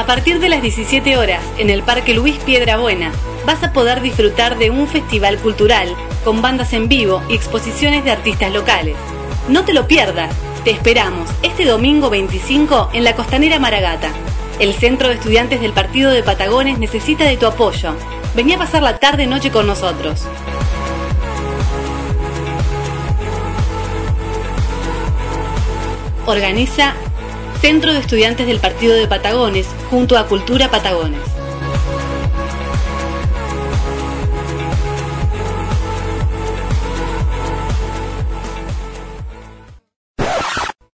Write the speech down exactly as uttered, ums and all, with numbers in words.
A partir de las diecisiete horas, en el Parque Luis Piedrabuena, vas a poder disfrutar de un festival cultural con bandas en vivo y exposiciones de artistas locales. No te lo pierdas, te esperamos este domingo veinticinco en la Costanera Maragata. El Centro de Estudiantes del Partido de Patagones necesita de tu apoyo. Vení a pasar la tarde-noche con nosotros. Organiza Centro de Estudiantes del Partido de Patagones junto a Cultura Patagones.